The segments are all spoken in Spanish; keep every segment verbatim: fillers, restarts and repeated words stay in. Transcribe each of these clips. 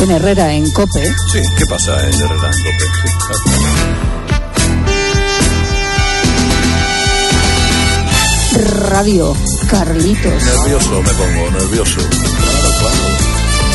en Herrera, en COPE. Sí, ¿qué pasa en Herrera, en COPE? Sí. Radio Carlitos. Nervioso me pongo, nervioso. Claro, claro.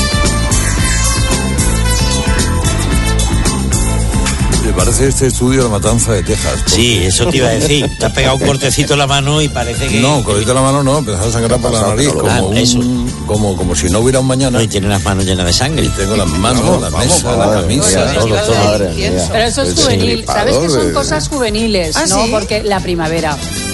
¿Te parece este estudio La Matanza de Texas? Porque... Sí, eso te iba a decir. Te has pegado un cortecito en la mano y parece que... No, cortecito en la mano no, empezaba a sangrar por la nariz, como, ah, un, como, como si no hubiera un mañana. No, y tiene las manos llenas de sangre. Y tengo las manos, vamos, la vamos, mesa, vamos, la camisa, vamos, todo, todo. madre mía. Pero eso es El juvenil, ¿sabes que son de... cosas juveniles? ¿Ah, ¿no? sí? Porque la primavera.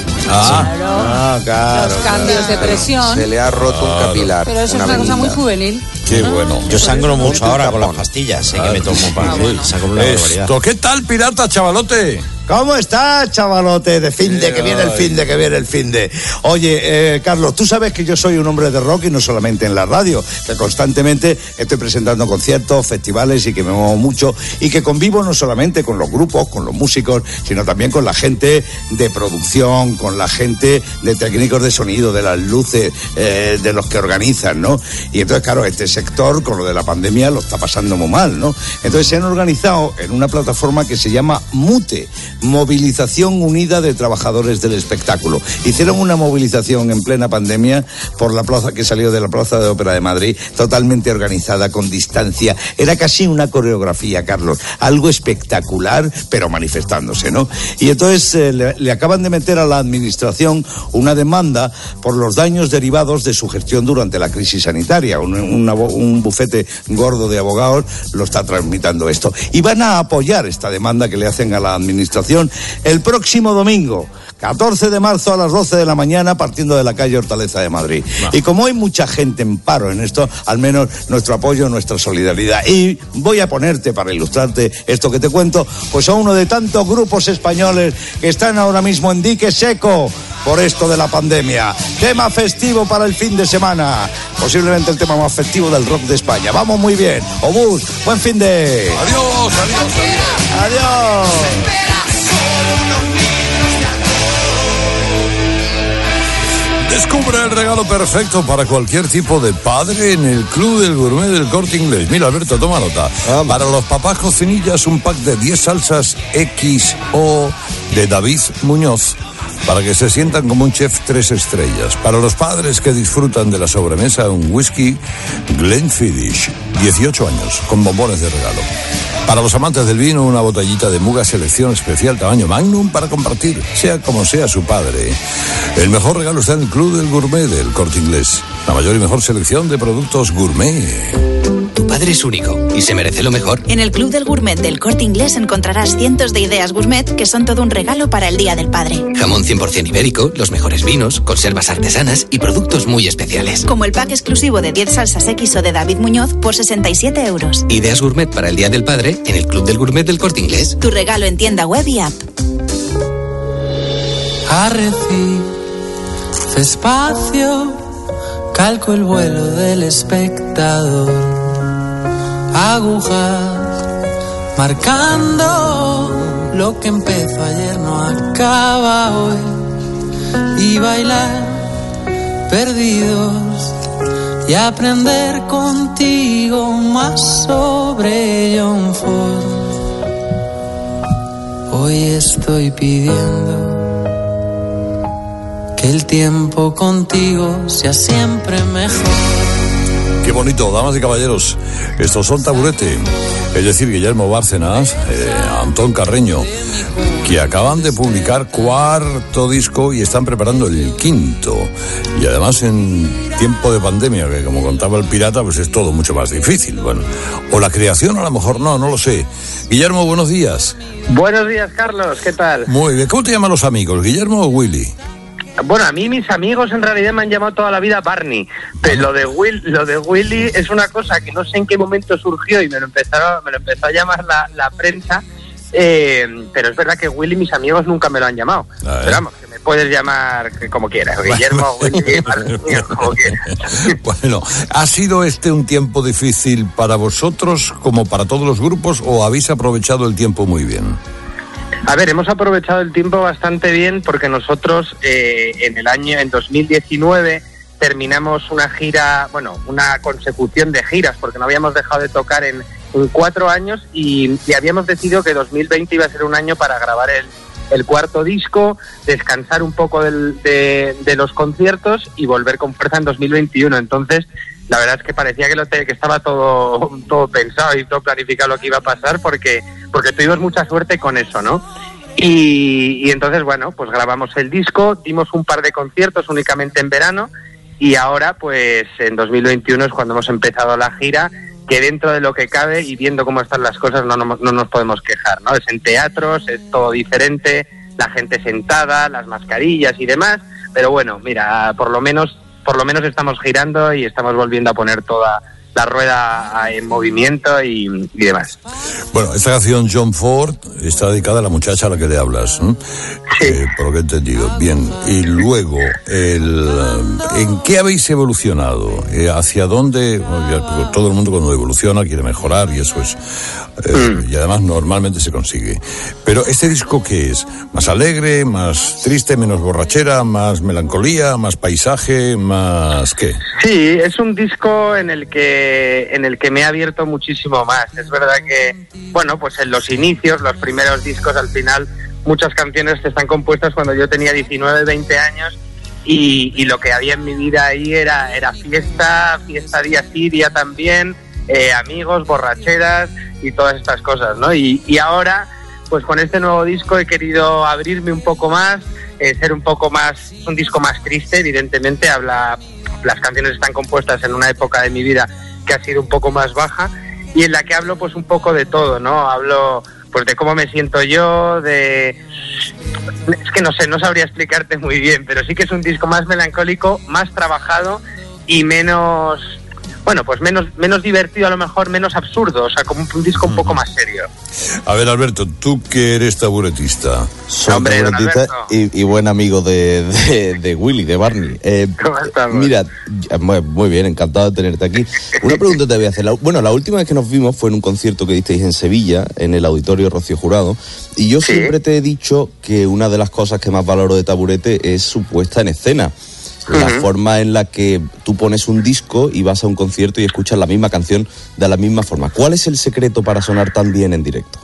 Ah, Claro. Ah, claro. Los cambios claro. de presión. Se le ha roto Claro. un capilar. Pero eso una es una cosa muy venita. juvenil. qué bueno. Yo sangro mucho ahora con las tapón. pastillas, sé que me tomo para Ah, bueno. sangro una barbaridad. Esto, ¿qué tal, pirata, chavalote? ¿Cómo estás, chavalote? De fin de, que viene el fin de, que viene el fin de. Oye, eh, Carlos, tú sabes que yo soy un hombre de rock y no solamente en la radio, que constantemente estoy presentando conciertos, festivales y que me muevo mucho y que convivo no solamente con los grupos, con los músicos, sino también con la gente de producción, con la gente de técnicos de sonido, de las luces, eh, de los que organizan, ¿no? Y entonces, claro, este sector, con lo de la pandemia, lo está pasando muy mal, ¿no? Entonces se han organizado en una plataforma que se llama MUTE, Movilización Unida de Trabajadores del Espectáculo. Hicieron una movilización en plena pandemia por la plaza que salió de la Plaza de Ópera de Madrid, totalmente organizada, con distancia. Era casi una coreografía, Carlos, algo espectacular, pero manifestándose, ¿no? Y entonces eh, le, le acaban de meter a la administración una demanda por los daños derivados de su gestión durante la crisis sanitaria. Un, un, un bufete gordo de abogados lo está tramitando esto. Y van a apoyar esta demanda que le hacen a la administración el próximo domingo, catorce de marzo a las doce de la mañana, partiendo de la calle Hortaleza de Madrid. No. Y como hay mucha gente en paro en esto, al menos nuestro apoyo, nuestra solidaridad. Y voy a ponerte, para ilustrarte esto que te cuento, pues a uno de tantos grupos españoles que están ahora mismo en dique seco por esto de la pandemia. Tema festivo para el fin de semana. Posiblemente el tema más festivo del rock de España. Vamos muy bien. Obús, buen fin de... Adiós, adiós, adiós. Adiós. Descubre el regalo perfecto para cualquier tipo de padre en el Club del Gourmet del Corte Inglés. Mira, Alberto, toma nota. Ah, para los papás cocinillas, un pack de diez salsas X O de David Muñoz, para que se sientan como un chef tres estrellas. Para los padres que disfrutan de la sobremesa, un whisky Glenfiddich, dieciocho años, con bombones de regalo. Para los amantes del vino, una botellita de Muga Selección Especial tamaño Magnum para compartir, sea como sea su padre. El mejor regalo está en el Club del Gourmet del Corte Inglés. La mayor y mejor selección de productos gourmet. Tu padre es único y se merece lo mejor. En el Club del Gourmet del Corte Inglés encontrarás cientos de ideas gourmet que son todo un regalo para el Día del Padre. Jamón cien por ciento ibérico, los mejores vinos, conservas artesanas y productos muy especiales. Como el pack exclusivo de diez salsas X O de David Muñoz por sesenta y siete euros. Ideas gourmet para el Día del Padre en el Club del Gourmet del Corte Inglés. Tu regalo en tienda web y app. Arrecife, espacio, calco el vuelo del espectador. Agujas marcando lo que empezó ayer no acaba hoy. Y bailar perdidos y aprender contigo más sobre John Ford. Hoy estoy pidiendo que el tiempo contigo sea siempre mejor. Qué bonito, damas y caballeros. Estos son Taburete, es decir, Guillermo Bárcenas, eh, Antón Carreño, que acaban de publicar cuarto disco y están preparando el quinto. Y además en tiempo de pandemia, que como contaba el pirata, pues es todo mucho más difícil. Bueno, o la creación a lo mejor no, no lo sé. Guillermo, buenos días. Buenos días, Carlos, ¿qué tal? Muy bien, ¿cómo te llaman los amigos, Guillermo o Willy? Bueno, a mí mis amigos en realidad me han llamado toda la vida Barney, pero lo de Will, lo de Willy es una cosa que no sé en qué momento surgió y me lo empezaron, me lo empezó a llamar la, la prensa, eh, pero es verdad que Willy mis amigos nunca me lo han llamado. Pero vamos, que me puedes llamar como quieras, Guillermo, Willy, Barney, como quieras. Bueno, ¿ha sido este un tiempo difícil para vosotros como para todos los grupos o habéis aprovechado el tiempo muy bien? A ver, hemos aprovechado el tiempo bastante bien porque nosotros eh, en el año, en dos mil diecinueve, terminamos una gira, bueno, una consecución de giras, porque no habíamos dejado de tocar en, en cuatro años y, y habíamos decidido que dos mil veinte iba a ser un año para grabar el, el cuarto disco, descansar un poco del, de, de los conciertos y volver con fuerza en dos mil veintiuno. Entonces, la verdad es que parecía que, lo te, que estaba todo, todo pensado y todo planificado lo que iba a pasar, porque, porque tuvimos mucha suerte con eso, ¿no? Y, y entonces, bueno, pues grabamos el disco, dimos un par de conciertos únicamente en verano y ahora, pues en dos mil veintiuno es cuando hemos empezado la gira, que dentro de lo que cabe y viendo cómo están las cosas no, no, no nos podemos quejar, ¿no? Es en teatros, es todo diferente, la gente sentada, las mascarillas y demás, pero bueno, mira, por lo menos, por lo menos estamos girando y estamos volviendo a poner toda la rueda en movimiento y, y demás. Bueno, esta canción John Ford está dedicada a la muchacha a la que le hablas, ¿no? Sí. Eh, por lo que he entendido. Bien, y luego, el, ¿en qué habéis evolucionado? Eh, ¿Hacia dónde? Bueno, todo el mundo cuando evoluciona quiere mejorar y eso es... Eh, mm. Y además normalmente se consigue. Pero ¿este disco qué es? ¿Más alegre, más triste, menos borrachera, más melancolía, más paisaje, más qué? Sí, es un disco en el que en el que me he abierto muchísimo más. Es verdad que, bueno, pues en los inicios, los primeros discos, al final, muchas canciones están compuestas cuando yo tenía diecinueve, veinte años y, y lo que había en mi vida ahí era, era fiesta, fiesta día sí, día también, eh, amigos, borracheras y todas estas cosas, ¿no? Y, y ahora, pues con este nuevo disco he querido abrirme un poco más, eh, ser un poco más, un disco más triste, evidentemente, habla, las canciones están compuestas en una época de mi vida que ha sido un poco más baja y en la que hablo pues un poco de todo, ¿no? Hablo pues de cómo me siento yo, de... Es que no sé, no sabría explicarte muy bien, pero sí que es un disco más melancólico, más trabajado y menos... Bueno, pues menos menos divertido, a lo mejor menos absurdo, o sea, como un disco un poco más serio. A ver, Alberto, tú que eres taburetista. Soy Hombre, taburetista y, y buen amigo de, de, de Willy, de Barney. Eh, ¿Cómo estamos? Mira, muy bien, encantado de tenerte aquí. Una pregunta te voy a hacer. La, bueno, la última vez que nos vimos fue en un concierto que disteis en Sevilla, en el Auditorio Rocío Jurado, y yo ¿Sí? siempre te he dicho que una de las cosas que más valoro de Taburete es su puesta en escena. La uh-huh. forma en la que tú pones un disco y vas a un concierto y escuchas la misma canción de la misma forma. ¿Cuál es el secreto para sonar tan bien en directo?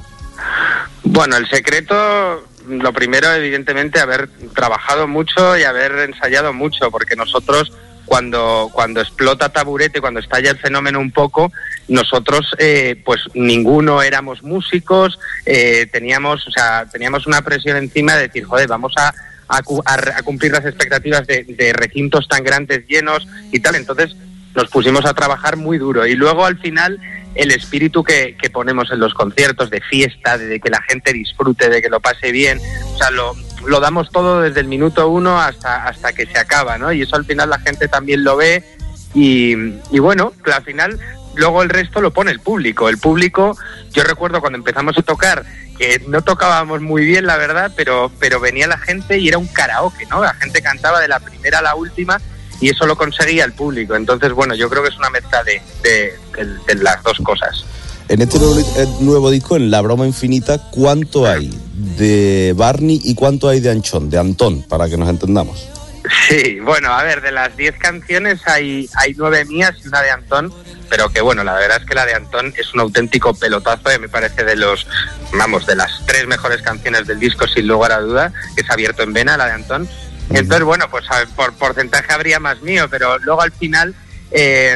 Bueno, el secreto, lo primero, evidentemente, haber trabajado mucho y haber ensayado mucho, porque nosotros, cuando, cuando explota Taburete, cuando estalla el fenómeno un poco, nosotros, eh, pues ninguno éramos músicos, eh, teníamos, o sea, teníamos una presión encima de decir, joder, vamos a A, a, a cumplir las expectativas de, de recintos tan grandes, llenos y tal. Entonces nos pusimos a trabajar muy duro y luego al final el espíritu que, que ponemos en los conciertos de fiesta, de, de que la gente disfrute, de que lo pase bien, o sea, lo, lo damos todo desde el minuto uno hasta, hasta que se acaba, ¿no? Y eso al final la gente también lo ve y, y bueno, al final luego el resto lo pone el público. El público, yo recuerdo cuando empezamos a tocar, que no tocábamos muy bien, la verdad, pero pero venía la gente y era un karaoke, ¿no? La gente cantaba de la primera a la última y eso lo conseguía el público. Entonces, bueno, yo creo que es una mezcla de, de, de, de las dos cosas. En este nuevo, nuevo disco, en La Broma Infinita, ¿cuánto hay de Barney y cuánto hay de Anchón, de Antón, para que nos entendamos? Sí, bueno, a ver, de las diez canciones hay, hay nueve mías y una de Antón, pero que bueno, la verdad es que la de Antón es un auténtico pelotazo y me parece de los, vamos, de las tres mejores canciones del disco sin lugar a duda, que es Abierto en Vena, la de Antón. Entonces, bueno, pues a ver, por porcentaje habría más mío, pero luego al final eh,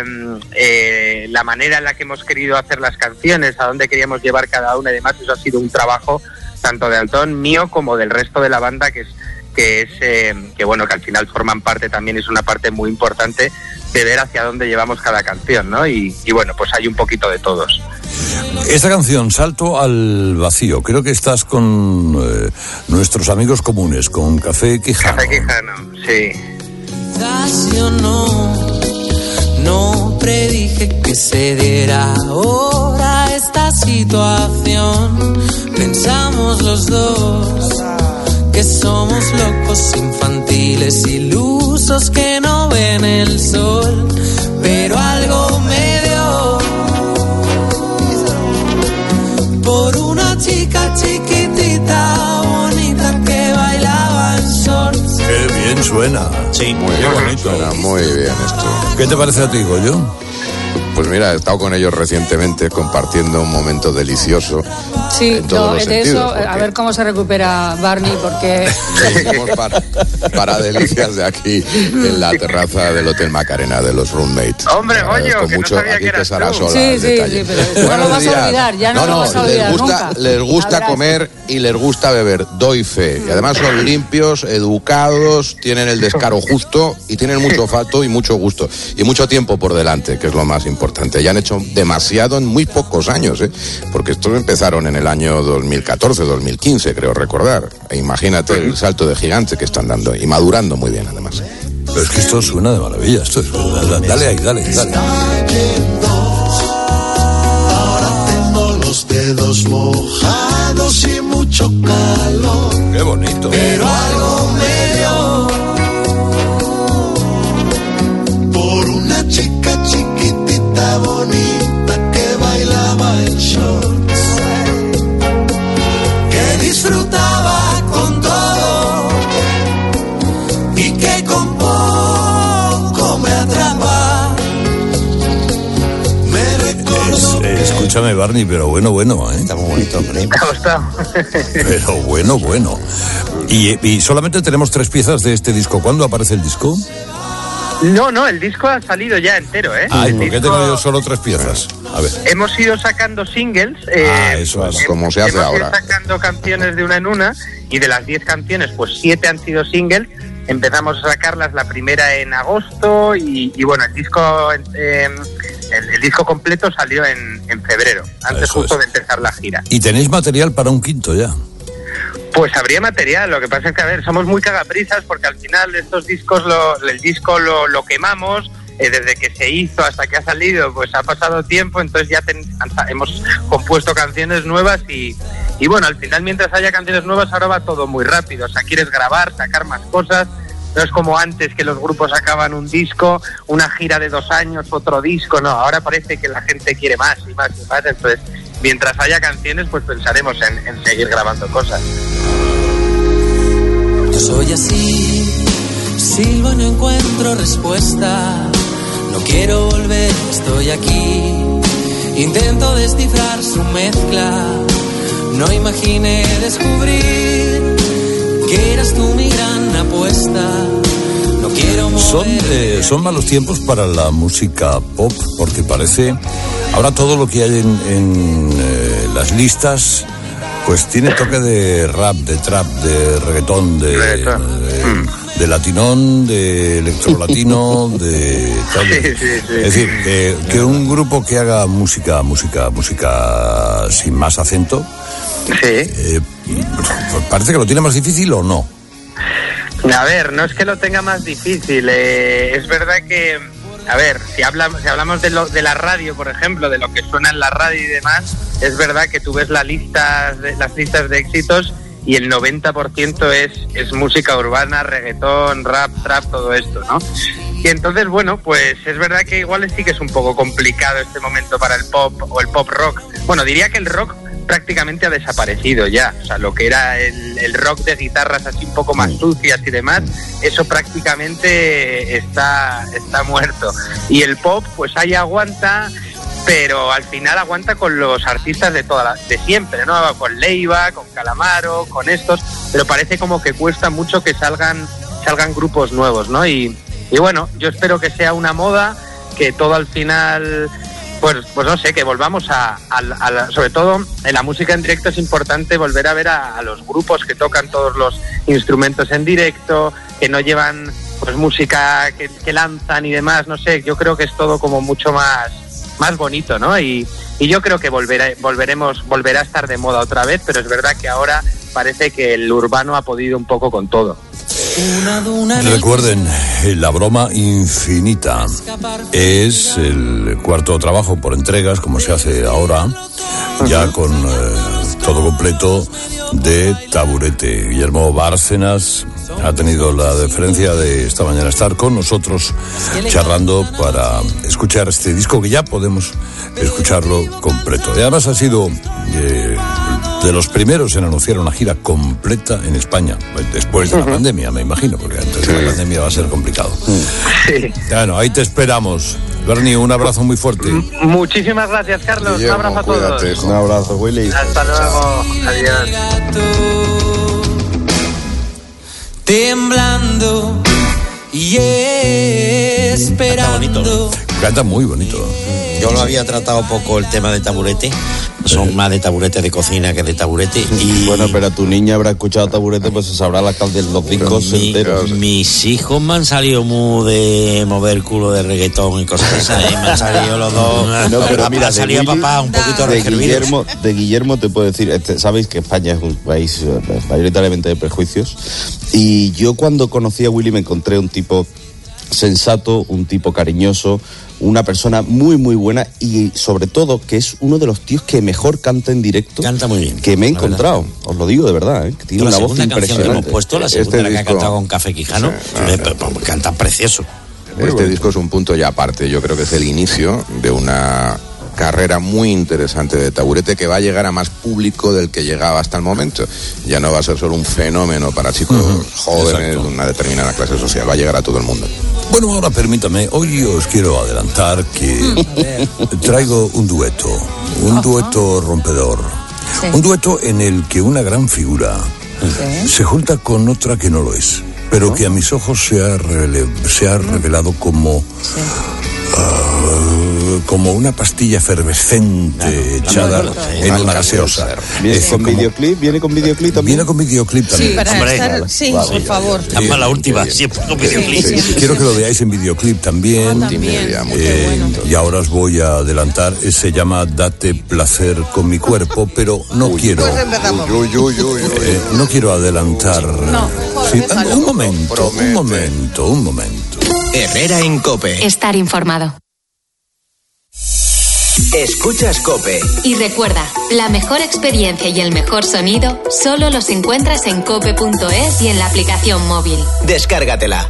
eh, la manera en la que hemos querido hacer las canciones, a dónde queríamos llevar cada una y demás, eso ha sido un trabajo tanto de Antón, mío, como del resto de la banda, que es que es eh, que bueno, que al final forman parte también, es una parte muy importante de ver hacia dónde llevamos cada canción, ¿no? Y, y bueno, pues hay un poquito de todos. Esta canción, Salto al Vacío, creo que estás con eh, nuestros amigos comunes, con Café Quijano. Café Quijano, sí. Quizás yo no, no predije que se diera ahora esta situación. Pensamos los dos que somos locos, infantiles, ilusos, que no ven el sol, pero algo me dio por una chica chiquitita, bonita, que bailaba en shorts. Qué bien suena. Sí. Muy Qué bien, bonito. suena muy bien esto. ¿Qué te parece a ti, Goyo? Pues mira, he estado con ellos recientemente compartiendo un momento delicioso. Sí, en todos no, los de sentidos, eso, porque a ver cómo se recupera Barney, porque... seguimos para, para delicias de aquí, en la terraza del Hotel Macarena, de los roommates. Hombre, Goyo, con que no mucho, sabía aquí que te eras Sara tú. Sola Sí, el sí, detalle. sí, pero eso no Buenos lo vas a días. olvidar, ya no no, lo no, vas a olvidar les gusta, nunca. les gusta Abrazo. comer y les gusta beber, doy fe. Y además son limpios, educados, tienen el descaro justo y tienen mucho olfato y mucho gusto. Y mucho tiempo por delante, que es lo más importante. Ya han hecho demasiado en muy pocos años, ¿eh? Porque estos empezaron en el año dos mil catorce, dos mil quince, creo recordar. E imagínate el salto de gigante que están dando y madurando muy bien, además. Pero es que esto suena de maravilla. Esto es, dale ahí, dale, dale. Ahora tengo los dedos mojados y mucho calor. Qué bonito. Pero algo me dio por una chica chiquitita bonita que bailaba en shorts, que disfrutaba con todo y que con poco me atrapa. Me recuerdo. Eh, escúchame, Barney, pero bueno, bueno, ¿eh? Está muy bonito, hombre. ¿Te ha gustado? Pero bueno, bueno. Y, y solamente tenemos tres piezas de este disco. ¿Cuándo aparece el disco? No, no, el disco ha salido ya entero, ¿eh? Ay, El ¿por qué disco- tengo yo solo tres piezas? A ver. Hemos ido sacando singles. Ah, eh, eso es. hem- Como se hace hemos ahora. ido sacando canciones de una en una y de las diez canciones, pues siete han sido singles. Empezamos a sacarlas la primera en agosto y, y bueno, el disco eh, el, el disco completo salió en, en febrero, antes Eso justo es. de empezar la gira. ¿Y tenéis material para un quinto ya? Pues habría material, lo que pasa es que, a ver, somos muy cagaprisas porque al final estos discos, lo, el disco lo, lo quemamos, eh, desde que se hizo hasta que ha salido, pues ha pasado tiempo, entonces ya ten, hemos compuesto canciones nuevas y, y bueno, al final mientras haya canciones nuevas ahora va todo muy rápido, o sea, quieres grabar, sacar más cosas, no es como antes que los grupos sacaban un disco, una gira de dos años, otro disco, no, ahora parece que la gente quiere más y más y más, entonces mientras haya canciones pues pensaremos en, en seguir grabando cosas. Yo soy así, silbo y no encuentro respuesta. No quiero volver, estoy aquí. Intento descifrar su mezcla. No imaginé descubrir que eras tú mi gran apuesta. No quiero mover. Son, eh, son malos tiempos para la música pop, porque parece... Ahora todo lo que hay en, en eh, las listas, pues tiene toque de rap, de trap, de reggaetón, de, Reggaetón. de, de latinón, de electrolatino, de... tal. Sí, sí, sí. Es decir, que, que un grupo que haga música, música, música sin más acento, Sí. eh, pues parece que lo tiene más difícil o no. A ver, no es que lo tenga más difícil. Eh, es verdad que, a ver, si hablamos, si hablamos de, lo, de la radio, por ejemplo, de lo que suena en la radio y demás, es verdad que tú ves la lista, de, las listas de éxitos y el noventa por ciento es, es música urbana, reggaetón, rap, trap, todo esto, ¿no? Y entonces, bueno, pues es verdad que igual sí que es un poco complicado este momento para el pop o el pop rock. Bueno, diría que el rock prácticamente ha desaparecido ya, o sea, lo que era el, el rock de guitarras así un poco más sucias y demás, eso prácticamente está, está muerto. Y el pop, pues ahí aguanta, pero al final aguanta con los artistas de toda la, de siempre, ¿no? Con Leiva, con Calamaro, con estos, pero parece como que cuesta mucho que salgan, salgan grupos nuevos, ¿no? Y, y bueno, yo espero que sea una moda, que todo al final... Pues, pues no sé, que volvamos a, a, a la, sobre todo en la música en directo es importante volver a ver a, a los grupos que tocan todos los instrumentos en directo, que no llevan pues música que, que lanzan y demás, no sé, yo creo que es todo como mucho más, más bonito, ¿no? Y, y yo creo que volverá, volveremos, volverá a estar de moda otra vez, pero es verdad que ahora parece que el urbano ha podido un poco con todo. Recuerden, La Broma Infinita es el cuarto trabajo por entregas, como se hace ahora, ya con eh, todo completo de Taburete. Guillermo Bárcenas ha tenido la deferencia de esta mañana estar con nosotros charlando para escuchar este disco que ya podemos escucharlo completo. Y además ha sido... Eh, de los primeros en anunciar una gira completa en España, después de la uh-huh. pandemia, me imagino, porque antes de la pandemia va a ser complicado. Sí. Bueno, ahí te esperamos. Bernie, un abrazo muy fuerte. M- muchísimas gracias, Carlos. Guillermo, un abrazo a todos. Cuídate, un abrazo, Willy. Hasta luego. Adiós. Temblando y esperando. Canta muy bonito. Yo lo había tratado poco el tema de taburete. Son sí. más de taburete de cocina que de taburete. Y bueno, pero tu niña habrá escuchado taburete, pues se sabrá la cal de los discos mi, enteros. Mis hijos me han salido muy de mover culo de reggaetón y cosas esas, ¿eh? Me han salido los dos. No, pero mira, salía Willy, papá un poquito de reservido. Guillermo, de Guillermo te puedo decir, este, sabéis que España es un país eh, mayoritariamente de prejuicios. Y yo cuando conocí a Willy me encontré un tipo sensato, un tipo cariñoso, una persona muy muy buena y sobre todo que es uno de los tíos que mejor canta en directo. Canta muy bien. Que me he encontrado, verdad. Os lo digo de verdad, ¿eh? Que tiene una voz impresionante. La segunda canción que hemos puesto, la segunda este la que disco, ha cantado con Café Quijano, sí, me, me, me, canta precioso. Este bueno. disco es un punto ya aparte, yo creo que es el inicio de una carrera muy interesante de Taburete que va a llegar a más público del que llegaba hasta el momento. Ya no va a ser solo un fenómeno para chicos uh-huh. jóvenes de una determinada clase social, va a llegar a todo el mundo. Bueno, ahora permítame, hoy os quiero adelantar que traigo un dueto, un dueto rompedor, sí. un dueto en el que una gran figura sí. se junta con otra que no lo es, pero ¿no? que a mis ojos se ha, rele- se ha revelado como... Sí. Uh, como una pastilla efervescente claro, echada no, no, no, en una gaseosa. ¿Viene con como, videoclip? ¿Viene con videoclip también? Viene con videoclip también. Sí, para Hombre, estar, sí, vale, por favor. Además la última, siempre con videoclip. Sí, sí, quiero que lo veáis en videoclip también. Oh, también. Eh, bueno. Y ahora os voy a adelantar. Se llama Date placer con mi cuerpo, pero no uy, quiero. Pues uy, uy, uy, eh, no quiero adelantar. No, sí, un momento, un momento, un momento. Herrera en COPE. Estar informado. Escuchas COPE. Y recuerda, la mejor experiencia y el mejor sonido solo los encuentras en cope punto es y en la aplicación móvil. Descárgatela.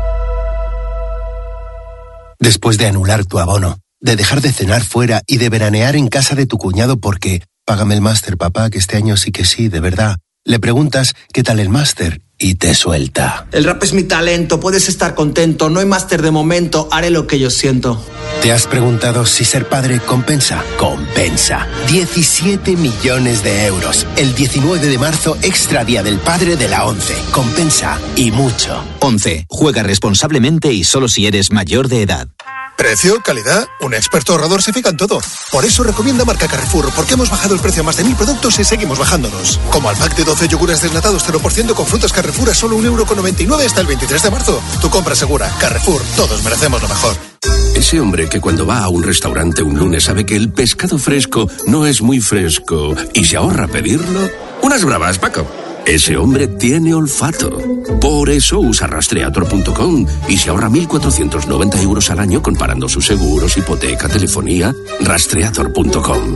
Después de anular tu abono, de dejar de cenar fuera y de veranear en casa de tu cuñado porque págame el máster, papá, que este año sí que sí, de verdad. Le preguntas qué tal el máster y te suelta. El rap es mi talento, puedes estar contento, no hay máster de momento, haré lo que yo siento. ¿Te has preguntado si ser padre compensa? Compensa. diecisiete millones de euros. El diecinueve de marzo, extra día del padre de la ONCE. Compensa y mucho. ONCE. Juega responsablemente y solo si eres mayor de edad. Precio, calidad, un experto ahorrador se fija en todo. Por eso recomienda marca Carrefour, porque hemos bajado el precio a más de mil productos y seguimos bajándonos. Como al pack de doce yogures desnatados cero por ciento con frutas Carrefour a solo un euro con noventa y nueve hasta el veintitrés de marzo. Tu compra segura. Carrefour, todos merecemos lo mejor. Ese hombre que cuando va a un restaurante un lunes sabe que el pescado fresco no es muy fresco y se ahorra pedirlo. Unas bravas, Paco. Ese hombre tiene olfato. Por eso usa rastreator punto com y se ahorra mil cuatrocientos noventa euros al año comparando sus seguros, hipoteca, telefonía. rastreator punto com.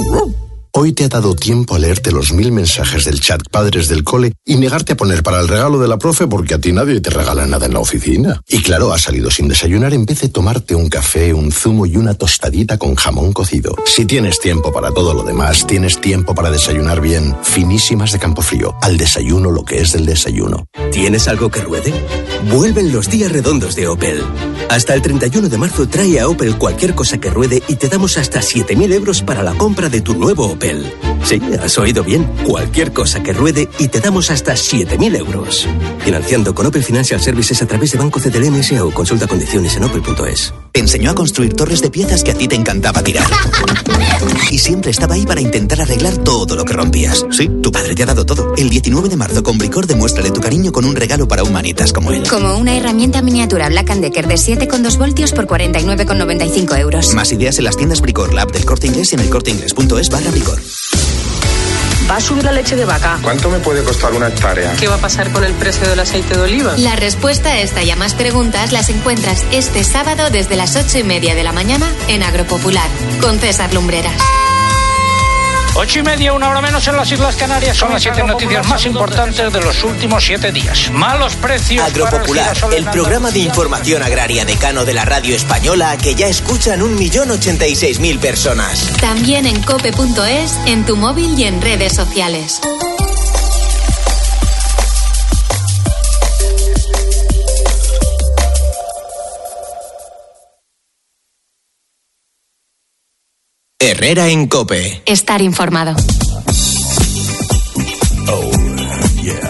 Hoy te ha dado tiempo a leerte los mil mensajes del chat Padres del Cole y negarte a poner para el regalo de la profe porque a ti nadie te regala nada en la oficina. Y claro, has salido sin desayunar en vez de tomarte un café, un zumo y una tostadita con jamón cocido. Si tienes tiempo para todo lo demás, tienes tiempo para desayunar bien. Finísimas de Campofrío. Al desayuno lo que es del desayuno. ¿Tienes algo que ruede? Vuelven los días redondos de Opel. Hasta el treinta y uno de marzo trae a Opel cualquier cosa que ruede y te damos hasta siete mil euros para la compra de tu nuevo Opel. Sí, has oído bien. Cualquier cosa que ruede y te damos hasta siete mil euros. Financiando con Opel Financial Services a través de Banco C T L M S A o consulta condiciones en opel punto es. Te enseñó a construir torres de piezas que a ti te encantaba tirar. Y siempre estaba ahí para intentar arreglar todo lo que rompías. Sí, tu padre te ha dado todo. El diecinueve de marzo con Bricor demuéstrale tu cariño con un regalo para humanitas como él. Como una herramienta miniatura Black and Decker de siete coma dos voltios por cuarenta y nueve con noventa y cinco euros. Más ideas en las tiendas Bricor, la app del Corte Inglés y en el corte inglés punto es barra Bricor. ¿Va a subir la leche de vaca? ¿Cuánto me puede costar una hectárea? ¿Qué va a pasar con el precio del aceite de oliva? La respuesta a esta y a más preguntas las encuentras este sábado desde las ocho y media de la mañana en Agropopular, con César Lumbreras. Ocho y media, una hora menos en las Islas Canarias. Son las siete noticias más importantes de los últimos siete días. Malos precios. Agropopular, para el, el programa de información agraria decano de la radio española que ya escuchan un millón ochenta y seis mil personas. También en cope punto es, en tu móvil y en redes sociales. Herrera en COPE. Estar informado. Oh, yeah.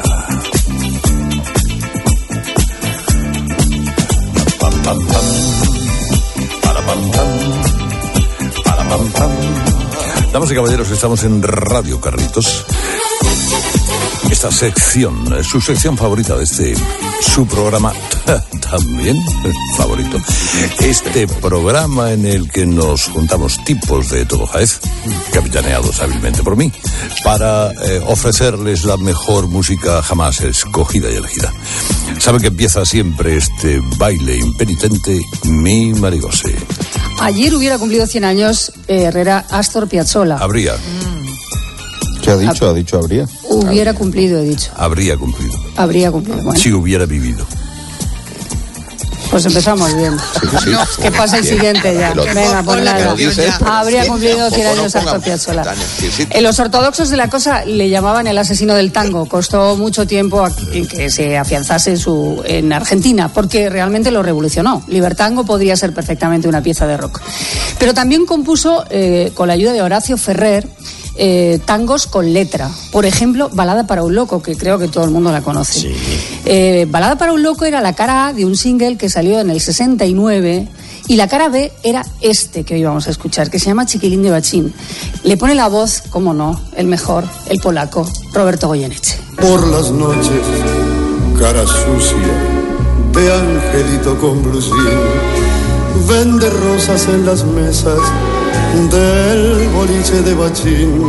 Pam, pam, pam. Para, pam, pam. Para, pam, pam. Damas y caballeros, estamos en Radio Carlitos. Esta sección, su sección favorita de este, su programa también favorito. Este programa en el que nos juntamos tipos de todo Jaez, capitaneados hábilmente por mí, para eh, ofrecerles la mejor música jamás escogida y elegida. Saben que empieza siempre este baile impenitente, mi marigose. Ayer hubiera cumplido cien años eh, Herrera Astor Piazzolla. Habría. ¿Qué ha dicho? Ha dicho habría. Hubiera cumplido, he dicho. Habría cumplido. Habría cumplido, bueno. Si hubiera vivido. Pues empezamos bien. Sí, sí. ¿Qué pasa el siguiente ya? Venga, por nada. Habría cumplido cien años Astor Piazzolla. En los ortodoxos de la cosa le llamaban el asesino del tango. Costó mucho tiempo en que se afianzase en, su, en Argentina, porque realmente lo revolucionó. Libertango podría ser perfectamente una pieza de rock. Pero también compuso, eh, con la ayuda de Horacio Ferrer, Eh, tangos con letra. Por ejemplo, Balada para un loco, que creo que todo el mundo la conoce. Sí. Eh, Balada para un loco era la cara A de un single que salió en el sesenta y nueve y la cara B era este que hoy vamos a escuchar, que se llama Chiquilín de Bachín. Le pone la voz, cómo no, el mejor, el polaco, Roberto Goyeneche. Por las noches, cara sucia de angelito con blusín, vende rosas en las mesas del boliche de Bachín.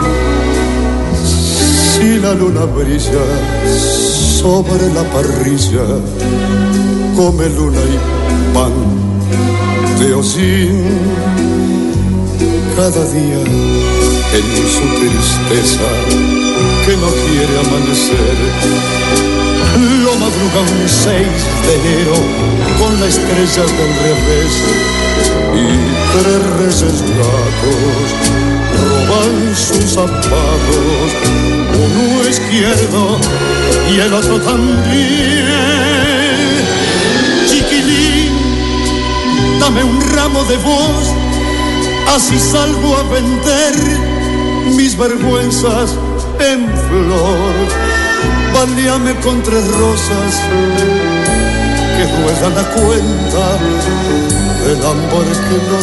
Si la luna brilla sobre la parrilla, come luna y pan de hollín. Cada día en su tristeza que no quiere amanecer, lo madruga un seis de enero con las estrellas del revés, y tres reyes gatos roban sus zapatos, uno izquierdo y el otro también. Chiquilín, dame un ramo de voz, así salgo a vender mis vergüenzas en flor. Baleame con tres rosas que juegan la cuenta del amor que no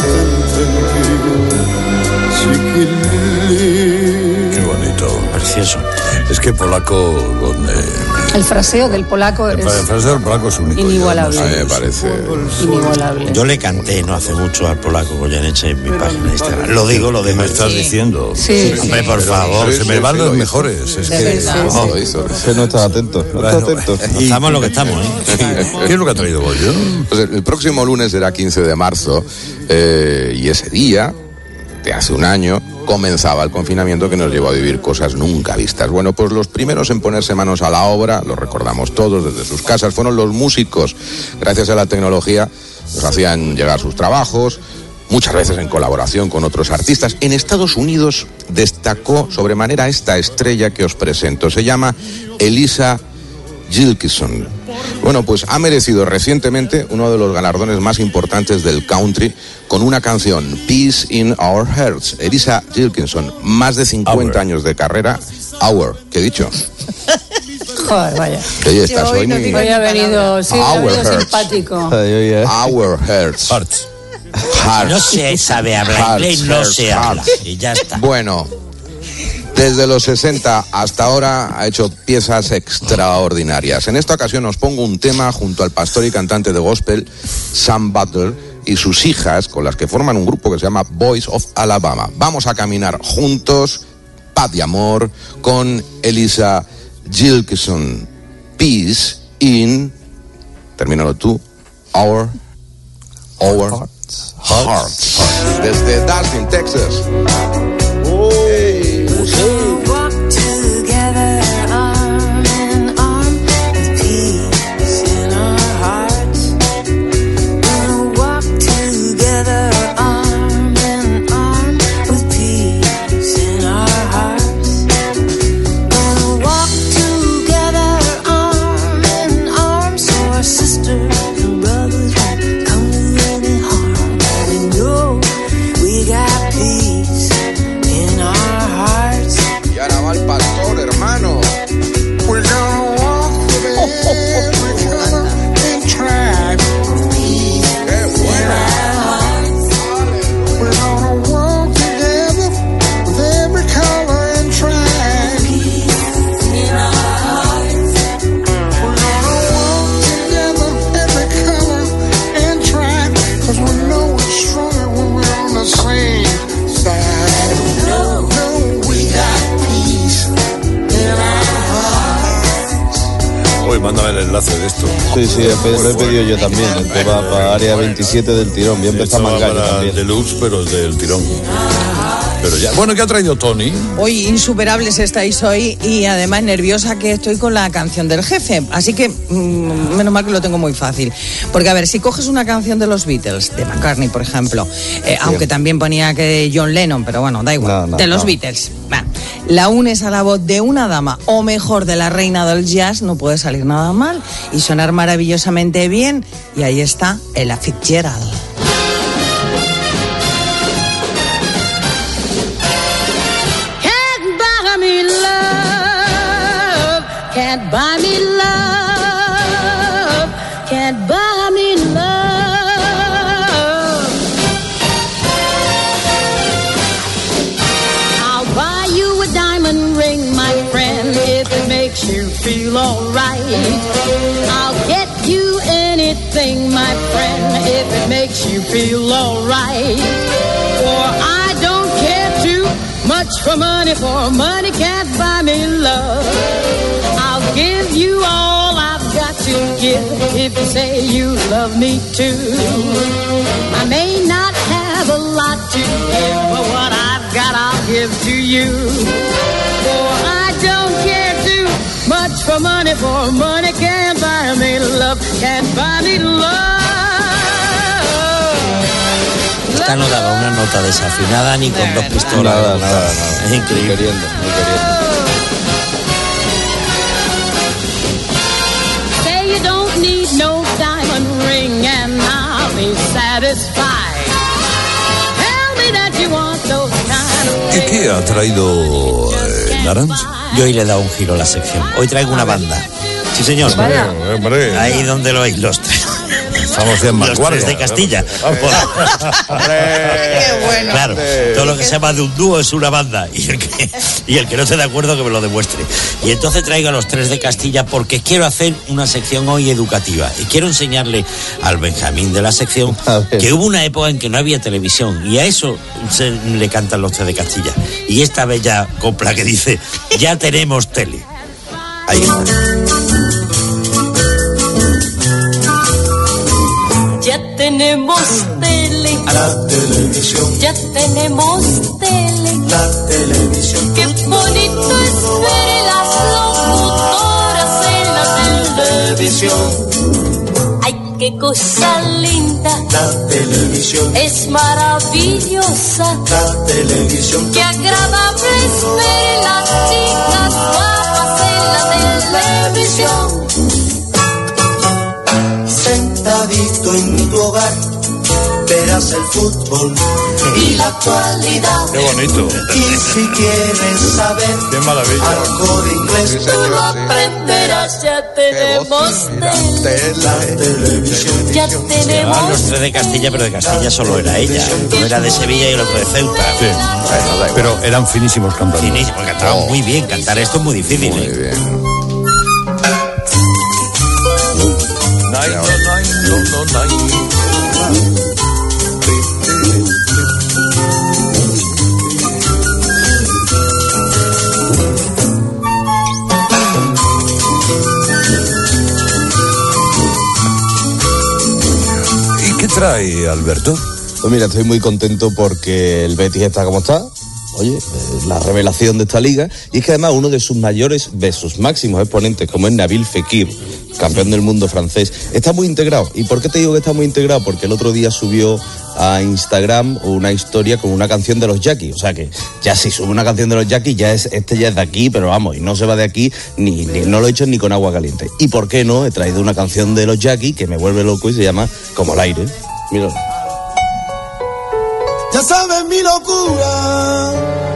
te entendí. Chiquilín. Qué bonito. Precioso. Es que polaco con... Eh, El fraseo del polaco el es fraseo del polaco es único. inigualable. A mí me parece. Inigualable. Yo le canté no hace mucho al polaco Goyeneche en mi página de Instagram. Lo digo, lo dejo. Me estás Sí. diciendo. Sí. Hombre, por Pero favor. se me van los mejores. Es que... Sí, Oh, Lo hizo. Que no estás atento. No estás Bueno, atento. No estamos lo que estamos, ¿eh? ¿Qué es lo que ha traído Goyo? Pues el, el próximo lunes será quince de marzo eh, y ese día, de hace un año, comenzaba el confinamiento que nos llevó a vivir cosas nunca vistas. Bueno, pues los primeros en ponerse manos a la obra, lo recordamos todos desde sus casas, fueron los músicos. Gracias a la tecnología nos hacían llegar sus trabajos, muchas veces en colaboración con otros artistas. En Estados Unidos destacó sobremanera esta estrella que os presento. Se llama Elisa Gilkison. Bueno, pues ha merecido recientemente uno de los galardones más importantes del country con una canción, Peace in Our Hearts. Elisa Gilkison, más de cincuenta Our. años de carrera. Our, ¿qué he dicho? Joder, vaya. Oye, estás hoy muy... Hoy ha venido, sí, ha Our venido Hearts. simpático. Our Hearts. Hearts. Hearts. No se sabe hablar Hearts, inglés, no hearts, se habla. hearts. Y ya está. Bueno, desde los sesenta hasta ahora ha hecho piezas extraordinarias. En esta ocasión os pongo un tema junto al pastor y cantante de gospel Sam Butler y sus hijas, con las que forman un grupo que se llama Boys of Alabama. Vamos a caminar juntos, paz y amor, con Elisa Gilkison. Peace in, termínalo tú, Our, Our Hearts. Hearts. Desde Dallas, Texas. Hey. Mándame el enlace de esto. Sí, sí, lo he pedido yo también. El que va para área veintisiete del tirón. Bien empezó Mangaño también. Deluxe, pero del tirón. Pero ya. Bueno, ¿qué ha traído Tony? Hoy insuperables estáis hoy y además nerviosa que estoy con la canción del jefe. Así que mmm, menos mal que lo tengo muy fácil. Porque a ver, si coges una canción de los Beatles, de McCartney, por ejemplo, eh, aunque también ponía que John Lennon, pero bueno, da igual, no, no, de los no. Beatles, bueno, la unes a la voz de una dama o mejor de la reina del jazz, no puede salir nada mal y sonar maravillosamente bien. Y ahí está Ella Fitzgerald. Can't buy me love, can't buy me love. I'll buy you a diamond ring, my friend, if it makes you feel alright. I'll get you anything, my friend, if it makes you feel alright. For I don't care too much for money, for money can't buy me love. I'll give you all I've got to give if you say you love me too. I may not have a lot to give, but what I've got I'll give to you. For I don't care too much for money, for money can't buy me love, can't buy me love. Esta no daba una nota desafinada ni con dos pistolas. Nada, nada, nada. Es increíble. Muy queriendo, muy queriendo. No diamond ring and I'll be satisfied. Tell me that you want those kind of ¿Y qué ha traído eh, Naranjo? Yo hoy le he dado un giro a la sección. Hoy traigo una banda. Sí, señor. Vaya. Hombre. Ahí donde lo oís, los tres. Estamos en Los tres de Castilla. Qué bueno. Claro, todo lo que se llama de un dúo es una banda. Y el que, y el que no esté de acuerdo que me lo demuestre. Y entonces traigo a los tres de Castilla porque quiero hacer una sección hoy educativa. Y quiero enseñarle al Benjamín de la sección que hubo una época en que no había televisión. Y a eso se le cantan los tres de Castilla. Y esta bella copla que dice, ya tenemos tele. Ahí está. Ya tenemos tele, la televisión. Ya tenemos tele, la televisión. Qué bonito es ver las locutoras en la televisión. Ay, qué cosa linda, la televisión. Es maravillosa, la televisión. Qué agradable es ver las chicas guapas en la televisión. Sentadito en tu hogar, verás el fútbol y la actualidad. Qué bonito. Y si quieres saber qué maravilla algo de inglés, sí, tú lo aprenderás. Ya tenemos tele, la televisión. Ya tenemos. Ah, los tres de Castilla, pero de Castilla solo era ella. Uno era de Sevilla y el otro de Ceuta. Sí. Bueno, pero eran finísimos cantando. Finísimos, cantaban oh. muy bien. Cantar esto es muy difícil. Muy ¿eh? bien. Nine, no, no, no, ¿Y qué trae, Alberto? Pues mira, estoy muy contento porque el Betis está como está. oye, la revelación de esta liga, y es que además uno de sus mayores, de sus máximos exponentes, como es Nabil Fekir, campeón del mundo francés, está muy integrado. ¿Y por qué te digo que está muy integrado? Porque el otro día subió a Instagram una historia con una canción de los Jackies, o sea que ya si sube una canción de los Jackies, ya es, este ya es de aquí, pero vamos, y no se va de aquí, ni, ni no lo he hecho ni con agua caliente. ¿Y por qué no? He traído una canción de los Jackies que me vuelve loco y se llama Como el aire. Míralo. Ya sabes mi locura,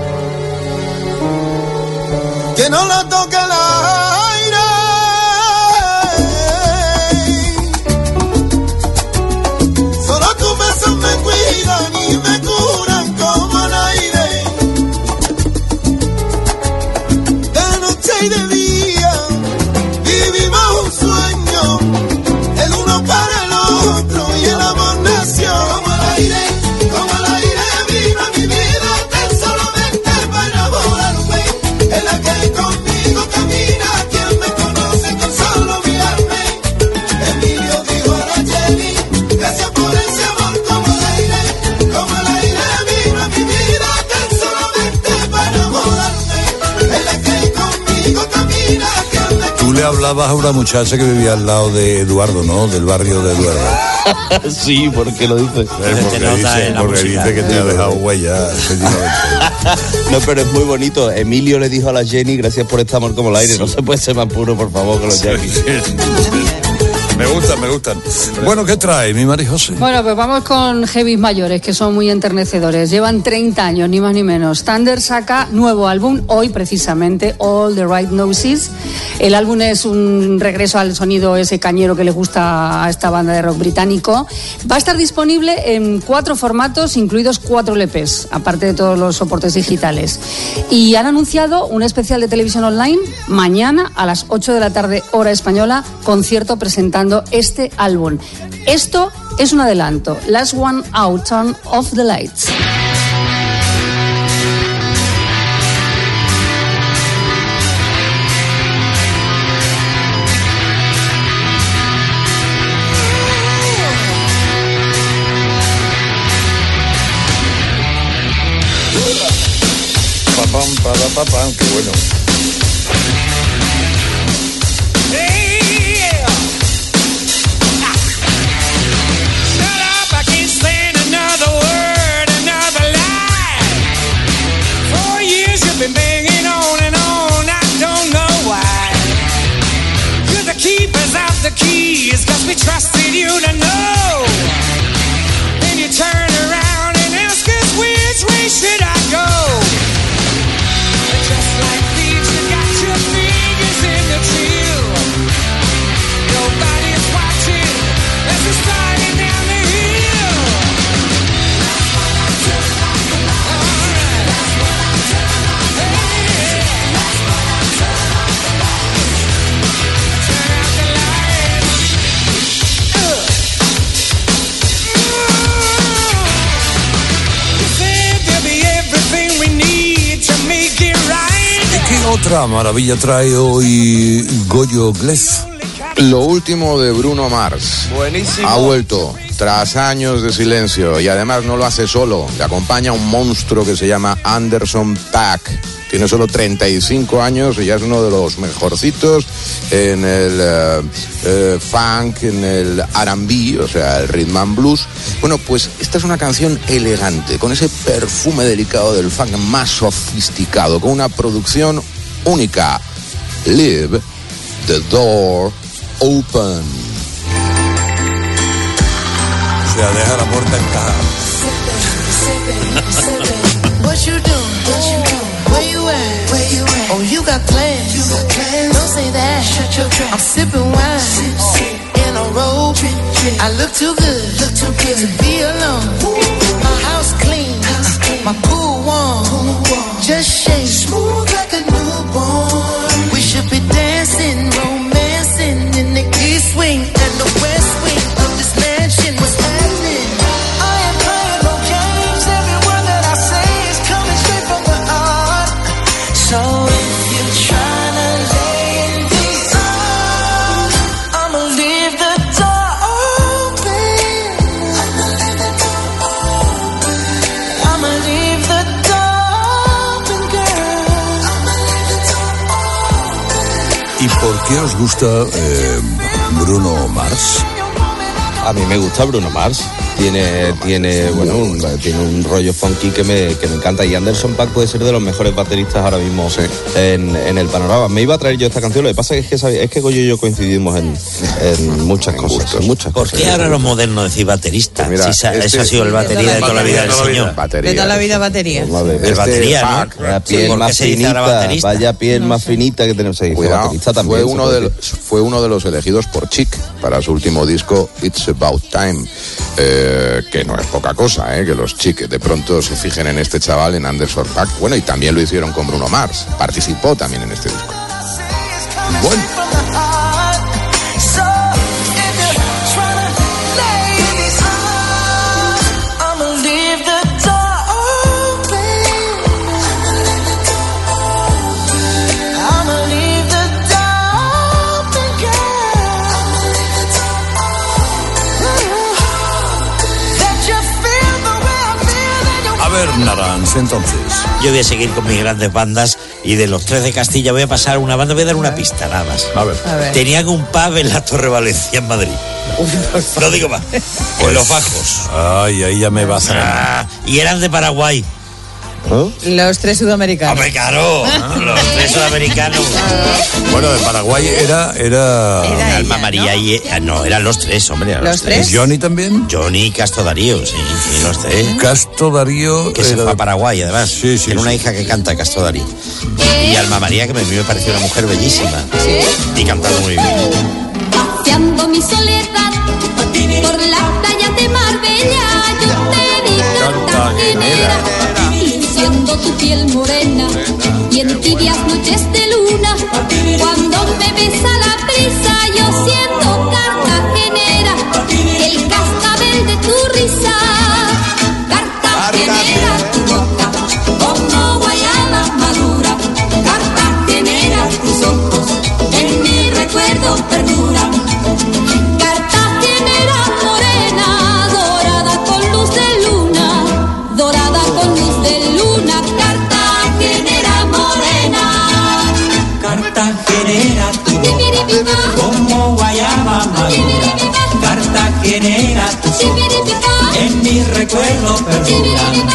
que no la toque el aire. Solo tus besos me cuidan y me curan como el aire. De noche y de día vivimos un sueño, el uno para el otro y el amor nació como el aire. Tú le hablabas a una muchacha que vivía al lado de Eduardo, ¿no? Del barrio de Eduardo. Sí, ¿por qué lo dices? Porque, dice, porque dice que te ha dejado huella. No, pero es muy bonito. Emilio le dijo a la Jenny, gracias por este amor como el aire. Sí. No se puede ser más puro, por favor, que los Jackies. Me gustan, me gustan. Bueno, ¿qué trae, mi María José? Bueno, pues vamos con heavies mayores, que son muy enternecedores. Llevan treinta años, ni más ni menos. Thunder saca nuevo álbum, hoy precisamente, All the Right Noses. El álbum es un regreso al sonido ese cañero que le gusta a esta banda de rock británico. Va a estar disponible en cuatro formatos, incluidos cuatro L Pes, aparte de todos los soportes digitales. Y han anunciado un especial de televisión online mañana a las ocho de la tarde, hora española, concierto presentando este álbum. Esto es un adelanto. Last One Out, Turn Off the Lights. Papam, para, papam, qué bueno. We trusted you to know. Then you turn around and ask us which way should I go? Just like thieves, you got your fingers in the till. Nobody's watching as you're sliding down the hill. That's what I do. Alright. That's what I do. Hey. That's what I do. Turn out the lights. ¿Qué otra maravilla trae hoy Goyo Glez? Lo último de Bruno Mars. Buenísimo. Ha vuelto tras años de silencio y además no lo hace solo. Le acompaña un monstruo que se llama Anderson .Paak. Tiene solo treinta y cinco años y ya es uno de los mejorcitos en el uh, uh, funk, en el R and B, o sea, el rhythm and blues. Bueno, pues esta es una canción elegante, con ese perfume delicado del funk más sofisticado, con una producción única. Leave the door open. O sea, deja la puerta encajada. What you doing? What you doing? Where you at? Where you at? Oh, you got plans. You got plans. Don't say that. Shut your trap. I'm sipping wine. Sip, sip. In a robe. Drip, drip. I look too good. Look too good to be alone. Ooh. My house clean. House clean. My pool warm. Pool warm. Just shake. Smooth like a newborn. We should be dancing, romancing in the east wing and the west wing of this mansion. What's happening? I ain't playing no games. Every word that I say is coming straight from the heart. So if you're trying to lay in these arms, I'ma leave the door open. I'ma leave the door open. I'ma leave the door ¿Y por qué os gusta eh, Bruno Mars? A mí me gusta Bruno Mars. Tiene, tiene, bueno, un, tiene un rollo funky que me, que me encanta. Y Anderson .Paak puede ser de los mejores bateristas ahora mismo sí. en, en el panorama. Me iba a traer yo esta canción. Lo que pasa es que, es que Goyo y yo coincidimos en, en muchas en cosas. En muchas ¿Por cosas. qué ahora los modernos decís baterista? Pues mira, si sa, este, eso ha sido el batería de toda la vida del señor. De toda la vida batería. El batería, ¿no? La piel más finita, vaya piel más finita que tenemos ahí. Cuidado, fue, uno de los, fue uno de los elegidos por Chic para su último disco, It's About Time. Eh, que no es poca cosa, eh, que los Chic de pronto se fijen en este chaval, en Anderson .Paak. Bueno, y también lo hicieron con Bruno Mars. Participó también en este disco. Bueno. Narans, entonces. Yo voy a seguir con mis grandes bandas y de los tres de Castilla voy a pasar una banda, voy a dar una pista nada más. A ver. A ver. Tenían un pub en la Torre Valencia en Madrid. No digo más. Pues, en Los Bajos. Ay, ahí ya me vas a... Ah, y eran de Paraguay. ¿Oh? Los tres sudamericanos. Hombre, claro, los tres sudamericanos. Bueno, de Paraguay era... Era, Era Alma ella, María ¿no? y... eh, no, eran los tres, hombre. Eran ¿Los los, tres. tres? ¿Johnny también? Johnny y Casto Darío, sí, sí, los tres. Castro Darío... Que se era- fue a Paraguay, además. Sí, sí, Tiene una sí. hija que canta, Casto Darío. Y Alma María, que a mí me pareció una mujer bellísima. Y cantando muy bien. Paseando mi soledad por las playas de Marbella, yo te vi Cartagenera, luciendo tu piel morena y en tibias noches de luna, cuando me besa la brisa, yo siendo cartagenera, el cascabel de tu risa, Cartagenera, tu boca como guayaba madura, Cartagenera, tus ojos en mi recuerdo perduran. Cartagenera morena, dorada con luz de luna, dorada con luz de luna, Cartagenera morena. Cartagenera, tu boca, como guayaba madura. Cartagenera, tus ojos, en mi recuerdo perduran.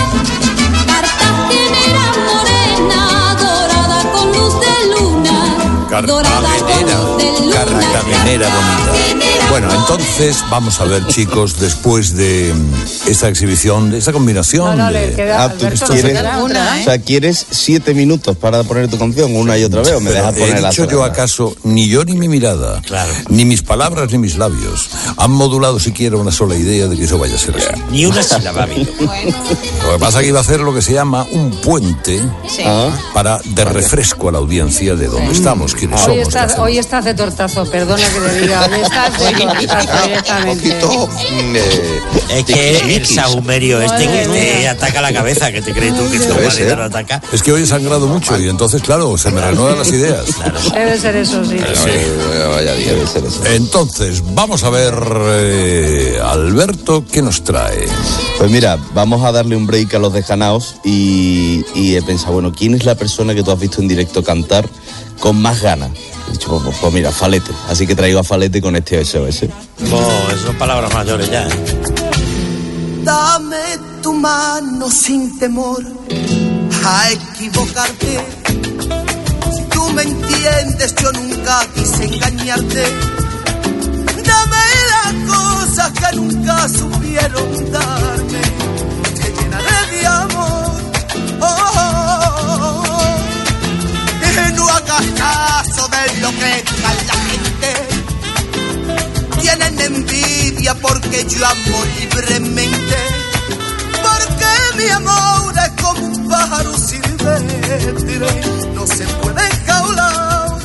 Cartagenera morena, dorada con luz de luna, dorada con luz de luna, Cartagenera bonita. Bueno, entonces vamos a ver, chicos, después de mm, esta exhibición, de esta combinación. No, no, de- le queda, Ah, ¿tú Alberto, quieres? le queda otra, O ¿eh? sea, ¿quieres siete minutos para poner tu canción una y otra vez o me Pero dejas ¿he poner la dicho yo sola? acaso, ni yo ni mi mirada, Claro. ni mis palabras ni mis labios han modulado siquiera una sola idea de que eso vaya a ser así? Ni una sílaba ha habido. Lo que pasa es que iba a hacer lo que se llama un puente Sí. Ah, para de refresco a la audiencia de donde estamos, quienes Hoy somos. qué estás, hacemos. hoy estás de tortazo, perdona que te diga. Hoy estás de tortazo directamente. Un poquito... mm, eh, Es que el tiquismiquis. sahumerio este que te ataca la cabeza, que te crees tú que tu Debe marido ser. lo ataca. Es que hoy he sangrado mucho y entonces, claro, se me renuevan las ideas. Debe ser eso, sí. Eh, Vaya día. debe ser eso. Entonces, vamos a ver, eh, Alberto, ¿qué nos trae? Pues mira, vamos a darle un break a los desganados y, y he pensado, bueno, ¿quién es la persona que tú has visto en directo cantar con más ganas? He dicho, pues, pues, pues mira, Falete. Así que traigo a Falete con este S O S. No, esas son palabras mayores ya. ¿eh? Dame tu mano sin temor a equivocarte. Si tú me entiendes, yo nunca quise engañarte. Dame las cosas que nunca supieron darme. Te llenaré de amor. Oh, oh, oh. Y no hagas caso de lo que diga la gente. Tienen envidia porque yo amo libremente, porque mi amor es como un pájaro silvestre, no se puede enjaular.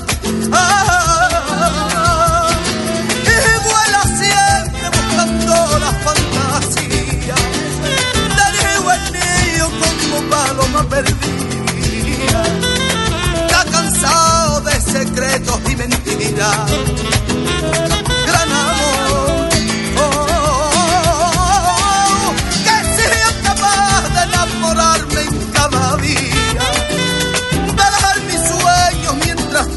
Ah, y vuela siempre buscando la fantasía, de niño en niño como paloma perdida, está cansado de secretos y mentiras. Gran amor, oh, oh, oh, que sea capaz de enamorarme en cada día, de dejar mis sueños mientras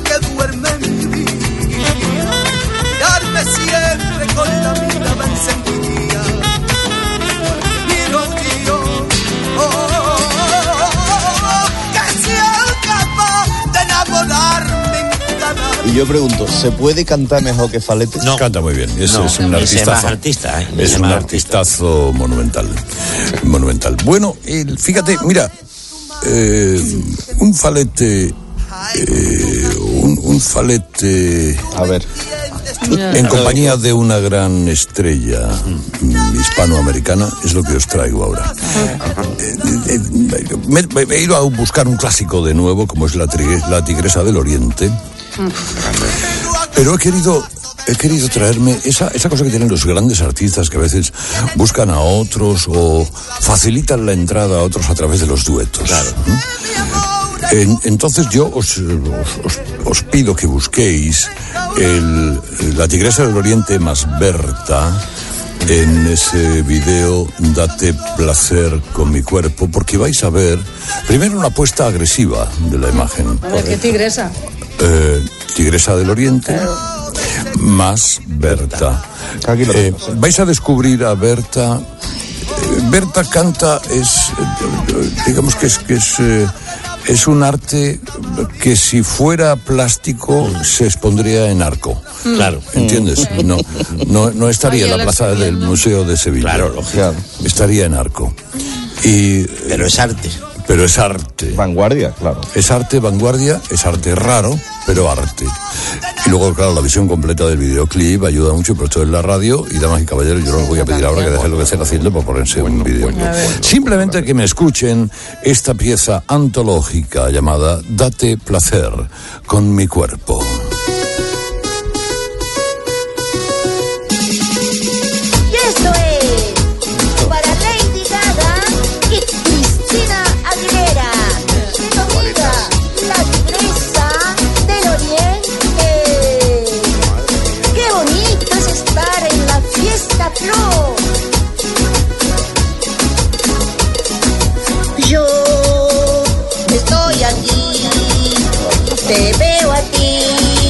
Yo pregunto, ¿se puede cantar mejor que Falete? No. Canta muy bien. Es, No, es un ese es más artistazo. artista, ¿eh? Es Ese un más artistazo monumental. Monumental. Bueno, el- fíjate, mira, eh, un falete. eh, un, un falete. A ver. En compañía de una gran estrella mm, hispanoamericana es lo que os traigo ahora. Eh, eh, me, me he ido a buscar un clásico de nuevo, como es la, tri- la Tigresa del Oriente, pero he querido he querido traerme esa, esa cosa que tienen los grandes artistas, que a veces buscan a otros o facilitan la entrada a otros a través de los duetos. ¿Mm? En- entonces yo os, os, os- os pido que busquéis el, la Tigresa del Oriente más Berta en ese video Date placer con mi cuerpo, porque vais a ver primero una apuesta agresiva de la imagen. A ver, qué tigresa. Eh, Tigresa del Oriente más Berta. Eh, vais a descubrir a Berta. eh, Berta canta, es eh, digamos que es que es eh, es un arte que si fuera plástico se expondría en arco. Claro. ¿Entiendes? No, no, no estaría en la plaza del Museo de Sevilla. Claro, lógico. Estaría en arco. Y, Pero es arte. Pero es arte. Vanguardia, claro. Es arte, vanguardia, es arte raro, pero arte. Y luego, claro, la visión completa del videoclip ayuda mucho, pero esto es la radio. Y damas y caballeros, yo no les voy a pedir ahora que dejen lo que estén haciendo para ponerse un vídeo. Simplemente que me escuchen esta pieza antológica llamada Date placer con mi cuerpo. Y esto es para Lady Gaga y Cristina Aguilera. Tu amiga, la Tigresa del Oriente. Qué bonito es estar en la fiesta Flor. Yo estoy aquí, te veo a ti.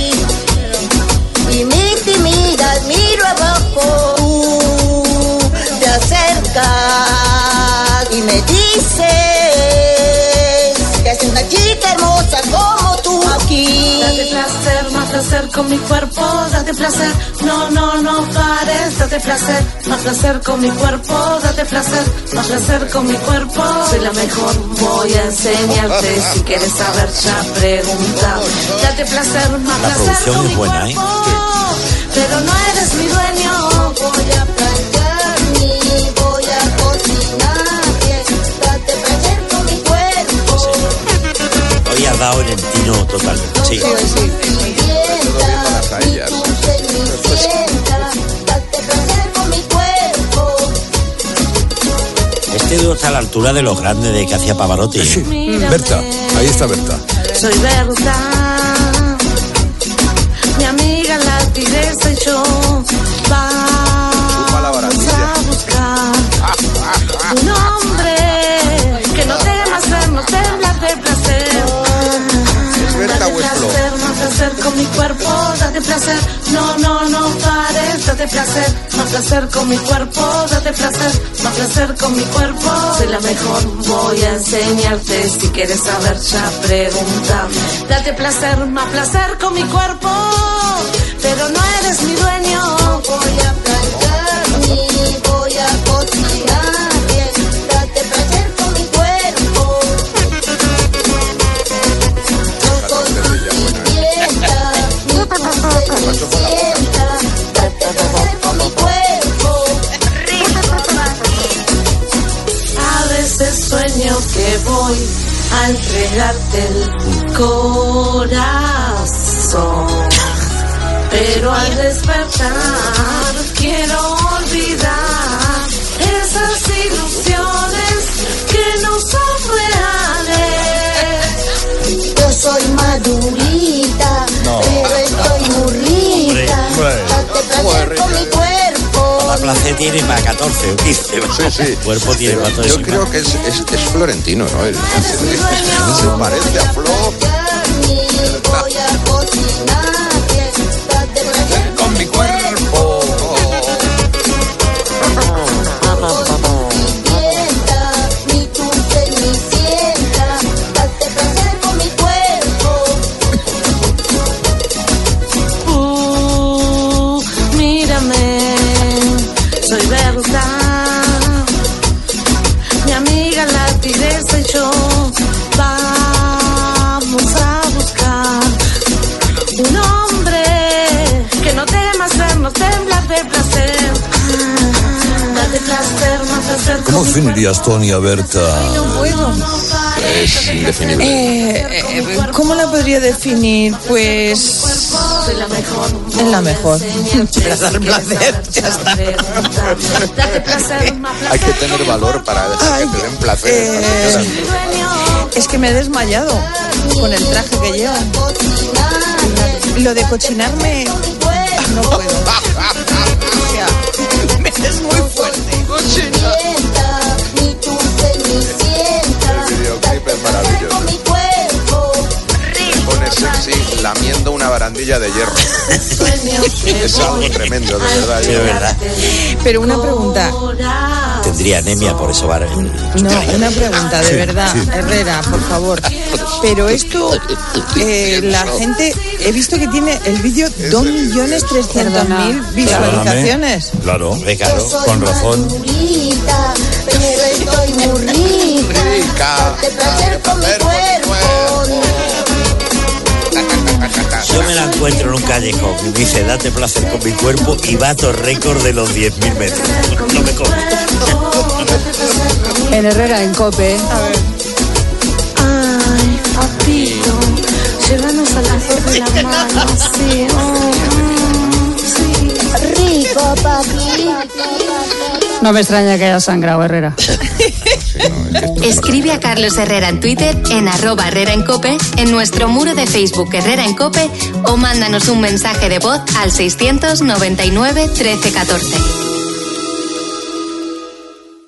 Y mi timida miro abajo, tú te acercas y me dices que es una chica hermosa como tú aquí. Date placer, más placer con mi cuerpo, date placer, no, no, no pares, date placer, más placer con mi cuerpo, date placer, más placer con mi cuerpo. Soy la mejor, voy a enseñarte, si quieres saber ya pregunta. Date placer, más La placer producción con es mi buena, ¿eh? cuerpo, pero no eres mi dueño. Voy a planchar mi, voy a cocinar bien, date placer con mi cuerpo. Hoy has dado en el tino total. Sí. Date placer con mi cuerpo. Este dúo está a la altura de los grandes de que hacía Pavarotti. ¿eh? Sí. Berta, ahí está Berta. Soy verdad, mi amiga la tigresa y yo vamos a buscar un hombre que no tema hacernos temblar de placer. Date placer, más placer con mi cuerpo, date placer, no, no, no pares, date placer, más placer con mi cuerpo, date placer, más placer con mi cuerpo. Soy la mejor, voy a enseñarte, si quieres saber ya pregúntame. Date placer, más placer con mi cuerpo, pero no eres mi dueño. Voy a planchar mi, voy a cocinar bien, date placer con mi cuerpo. Yo soy tu sirvienta, mi cenicienta, date placer con mi cuerpo. A veces sueño que voy a entregarte el corazón, pero al despertar quiero olvidar esas ilusiones que no son reales. Yo soy madurita, No. pero estoy muy rica. Hombre. Date placer con mi cuerpo. Para placer tiene para catorce o quince. Sí, sí. El cuerpo tiene para todo Yo eso. creo que es, es, es florentino, ¿no? El- se parece a Flor. Voy a cocinar bien, date placer con mi cuerpo. Sirvienta, mi tu cenicienta, date placer con mi cuerpo. hacernos temblar de placer. Date placer, más placer. ¿Cómo definirías, Tony, a Berta? No puedo. Es indefinible. Eh, eh, ¿Cómo la podría definir? Pues... Es la mejor. Es la mejor. Para dar placer, ya está. Date placer, más placer. Hay que tener valor para dejar Ay, que te den placer. eh, estas señoras. Es que me he desmayado con el traje que llevo. Lo de cochinarme... No puedo. O sea, me es muy fuerte. El videoclip es maravilloso. Pone sexy lamiendo una barandilla de hierro. Es algo tremendo, de verdad. Sí, de verdad. Pero una pregunta. Tendría anemia, por eso va. No, una pregunta, de verdad, Herrera, por favor. Pero esto, eh, la gente, he visto que tiene el vídeo dos millones trescientos mil visualizaciones. Claro, claro, con razón. Pero estoy muy rica. Date placer con mi cuerpo. Yo me la encuentro en un callejón y me dice, date placer con mi cuerpo y bato récord de los diez mil metros. No me come. En Herrera, en COPE. A ver. Ay, papito, llévanos a las dos de la mano, sí, oh, sí. Rico, papi. No me extraña que haya sangrado, Herrera. Escribe a Carlos Herrera en Twitter, en arroba Herrera en Cope, en nuestro muro de Facebook Herrera en Cope o mándanos un mensaje de voz al seiscientos noventa y nueve trece catorce.